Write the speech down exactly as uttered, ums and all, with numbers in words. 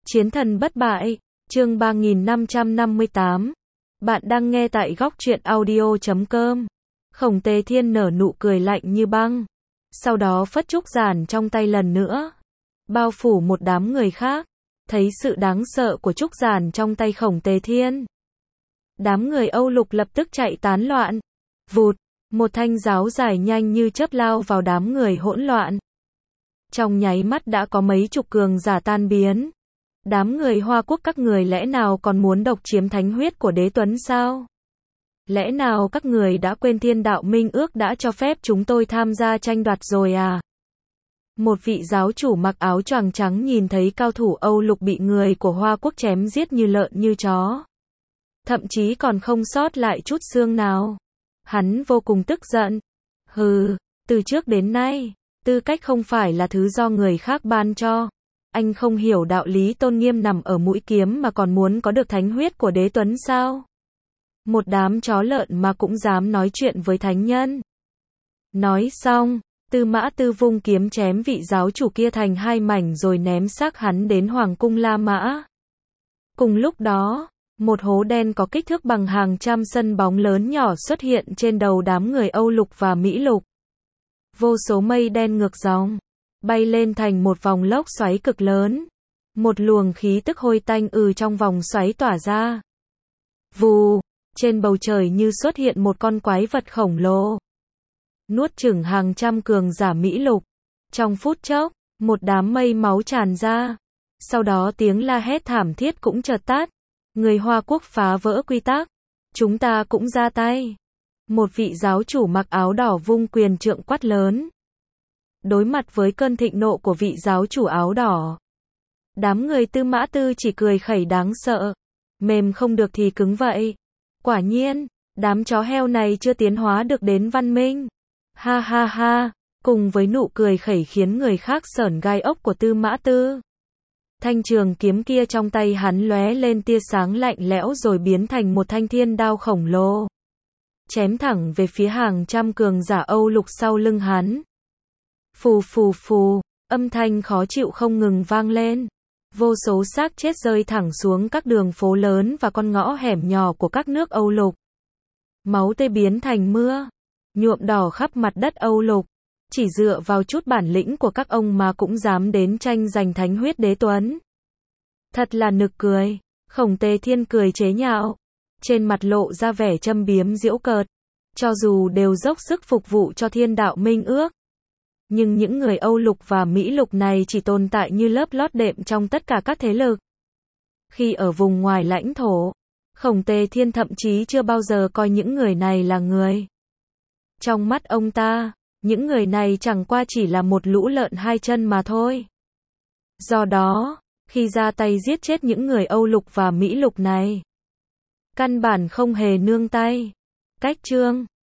Chiến thần bất bại, chương ba nghìn năm trăm năm mươi tám. Bạn đang nghe tại góc truyện audio chấm com. Khổng Tề Thiên nở nụ cười lạnh như băng. Sau đó phất trúc giản trong tay lần nữa. Bao phủ một đám người khác. Thấy sự đáng sợ của trúc giản trong tay Khổng Tề Thiên. Đám người Âu Lục lập tức chạy tán loạn. Vụt, một thanh giáo dài nhanh như chớp lao vào đám người hỗn loạn. Trong nháy mắt đã có mấy chục cường giả tan biến. Đám người Hoa Quốc các người lẽ nào còn muốn độc chiếm thánh huyết của Đế Tuấn sao? Lẽ nào các người đã quên thiên đạo minh ước đã cho phép chúng tôi tham gia tranh đoạt rồi à? Một vị giáo chủ mặc áo choàng trắng nhìn thấy cao thủ Âu Lục bị người của Hoa Quốc chém giết như lợn như chó. Thậm chí còn không sót lại chút xương nào. Hắn vô cùng tức giận. Hừ, từ trước đến nay, tư cách không phải là thứ do người khác ban cho. Anh không hiểu đạo lý tôn nghiêm nằm ở mũi kiếm mà còn muốn có được thánh huyết của Đế Tuấn sao? Một đám chó lợn mà cũng dám nói chuyện với thánh nhân. Nói xong, Tư Mã Tư vung kiếm chém vị giáo chủ kia thành hai mảnh rồi ném xác hắn đến Hoàng cung La Mã. Cùng lúc đó, một hố đen có kích thước bằng hàng trăm sân bóng lớn nhỏ xuất hiện trên đầu đám người Âu Lục và Mỹ Lục. Vô số mây đen ngược dòng, bay lên thành một vòng lốc xoáy cực lớn. Một luồng khí tức hôi tanh ừ trong vòng xoáy tỏa ra. Vù, trên bầu trời như xuất hiện một con quái vật khổng lồ. Nuốt chửng hàng trăm cường giả Mỹ Lục. Trong phút chốc, một đám mây máu tràn ra. Sau đó tiếng la hét thảm thiết cũng chợt tắt. Người Hoa Quốc phá vỡ quy tắc. Chúng ta cũng ra tay. Một vị giáo chủ mặc áo đỏ vung quyền trượng quát lớn. Đối mặt với cơn thịnh nộ của vị giáo chủ áo đỏ, đám người Tư Mã Tư chỉ cười khẩy đáng sợ. Mềm không được thì cứng vậy. Quả nhiên, đám chó heo này chưa tiến hóa được đến văn minh. Ha ha ha, cùng với nụ cười khẩy khiến người khác sởn gai ốc của Tư Mã Tư. Thanh trường kiếm kia trong tay hắn lóe lên tia sáng lạnh lẽo rồi biến thành một thanh thiên đao khổng lồ. Chém thẳng về phía hàng trăm cường giả Âu Lục sau lưng hắn. Phù phù phù, âm thanh khó chịu không ngừng vang lên. Vô số xác chết rơi thẳng xuống các đường phố lớn và con ngõ hẻm nhỏ của các nước Âu Lục. Máu tươi biến thành mưa, nhuộm đỏ khắp mặt đất Âu Lục. Chỉ dựa vào chút bản lĩnh của các ông mà cũng dám đến tranh giành thánh huyết Đế Tuấn. Thật là nực cười. Khổng Tề Thiên cười chế nhạo, trên mặt lộ ra vẻ châm biếm giễu cợt. Cho dù đều dốc sức phục vụ cho thiên đạo minh ước, nhưng những người Âu Lục và Mỹ Lục này chỉ tồn tại như lớp lót đệm trong tất cả các thế lực. Khi ở vùng ngoài lãnh thổ, Khổng Tề Thiên thậm chí chưa bao giờ coi những người này là người. Trong mắt ông ta, những người này chẳng qua chỉ là một lũ lợn hai chân mà thôi. Do đó, khi ra tay giết chết những người Âu Lục và Mỹ Lục này, căn bản không hề nương tay. Cách chương